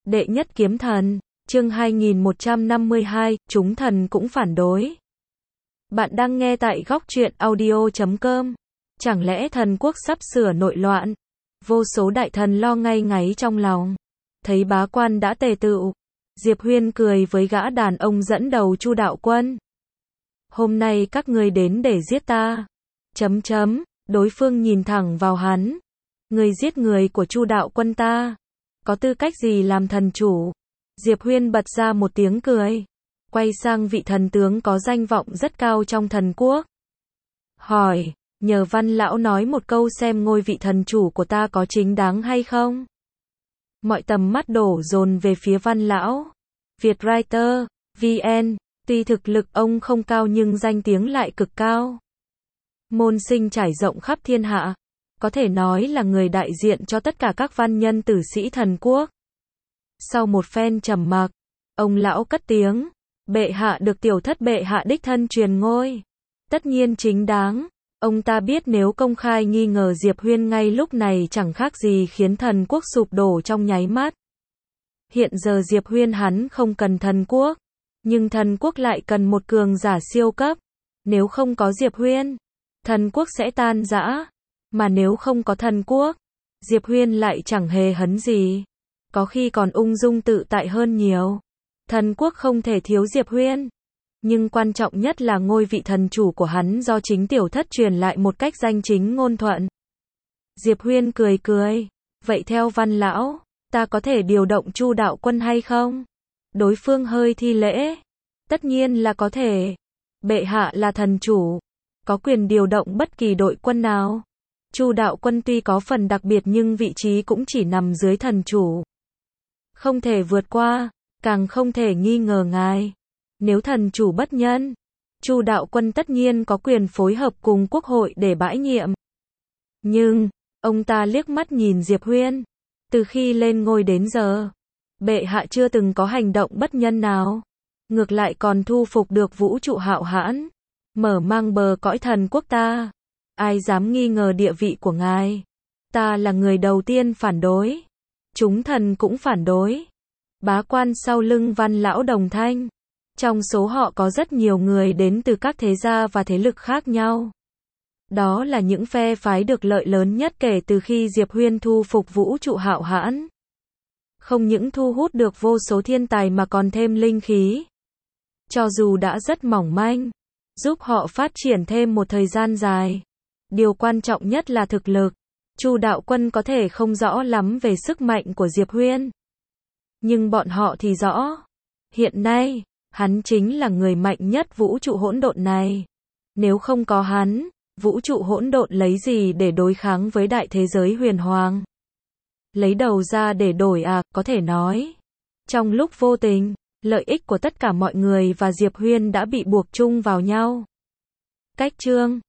Đệ nhất kiếm thần, chương 2152, chúng thần cũng phản đối. Bạn đang nghe tại góc truyện audio.com. Chẳng lẽ thần quốc sắp sửa nội loạn? Vô số đại thần lo ngay ngáy trong lòng. Thấy bá quan đã tề tựu, Diệp Huyên cười với gã đàn ông dẫn đầu Chu đạo quân. Hôm nay các ngươi đến để giết ta. Đối phương nhìn thẳng vào hắn. Người giết người của Chu đạo quân ta, có tư cách gì làm thần chủ? Diệp Huyên bật ra một tiếng cười, quay sang vị thần tướng có danh vọng rất cao trong thần quốc. Hỏi, nhờ Văn lão nói một câu xem ngôi vị thần chủ của ta có chính đáng hay không? Mọi tầm mắt đổ dồn về phía Văn lão. Vietwriter, VN, tuy thực lực ông không cao nhưng danh tiếng lại cực cao. Môn sinh trải rộng khắp thiên hạ, có thể nói là người đại diện cho tất cả các văn nhân tử sĩ thần quốc. Sau một phen trầm mặc, ông lão cất tiếng, bệ hạ được tiểu thất bệ hạ đích thân truyền ngôi. Tất nhiên chính đáng, ông ta biết nếu công khai nghi ngờ Diệp Huyên ngay lúc này chẳng khác gì khiến thần quốc sụp đổ trong nháy mắt. Hiện giờ Diệp Huyên hắn không cần thần quốc, nhưng thần quốc lại cần một cường giả siêu cấp. Nếu không có Diệp Huyên, thần quốc sẽ tan rã. Mà nếu không có thần quốc, Diệp Huyên lại chẳng hề hấn gì. Có khi còn ung dung tự tại hơn nhiều. Thần quốc không thể thiếu Diệp Huyên. Nhưng quan trọng nhất là ngôi vị thần chủ của hắn do chính tiểu thất truyền lại một cách danh chính ngôn thuận. Diệp Huyên cười cười. Vậy theo Văn lão, ta có thể điều động Chu đạo quân hay không? Đối phương hơi thi lễ. Tất nhiên là có thể. Bệ hạ là thần chủ, có quyền điều động bất kỳ đội quân nào. Chu đạo quân tuy có phần đặc biệt nhưng vị trí cũng chỉ nằm dưới thần chủ. Không thể vượt qua, càng không thể nghi ngờ ngài. Nếu thần chủ bất nhân, Chu đạo quân tất nhiên có quyền phối hợp cùng quốc hội để bãi nhiệm. Nhưng, ông ta liếc mắt nhìn Diệp Huyên. Từ khi lên ngôi đến giờ, bệ hạ chưa từng có hành động bất nhân nào. Ngược lại còn thu phục được vũ trụ hạo hãn, mở mang bờ cõi thần quốc ta. Ai dám nghi ngờ địa vị của ngài? Ta là người đầu tiên phản đối. Chúng thần cũng phản đối. Bá quan sau lưng Văn lão đồng thanh. Trong số họ có rất nhiều người đến từ các thế gia và thế lực khác nhau. Đó là những phe phái được lợi lớn nhất kể từ khi Diệp Huyên thu phục vũ trụ hạo hãn. Không những thu hút được vô số thiên tài mà còn thêm linh khí. Cho dù đã rất mỏng manh, giúp họ phát triển thêm một thời gian dài. Điều quan trọng nhất là thực lực. Chu đạo quân có thể không rõ lắm về sức mạnh của Diệp Huyên, nhưng bọn họ thì rõ. Hiện nay, hắn chính là người mạnh nhất vũ trụ hỗn độn này. Nếu không có hắn, vũ trụ hỗn độn lấy gì để đối kháng với đại thế giới huyền hoàng? Lấy đầu ra để đổi à, có thể nói. Trong lúc vô tình, lợi ích của tất cả mọi người và Diệp Huyên đã bị buộc chung vào nhau. Cách chương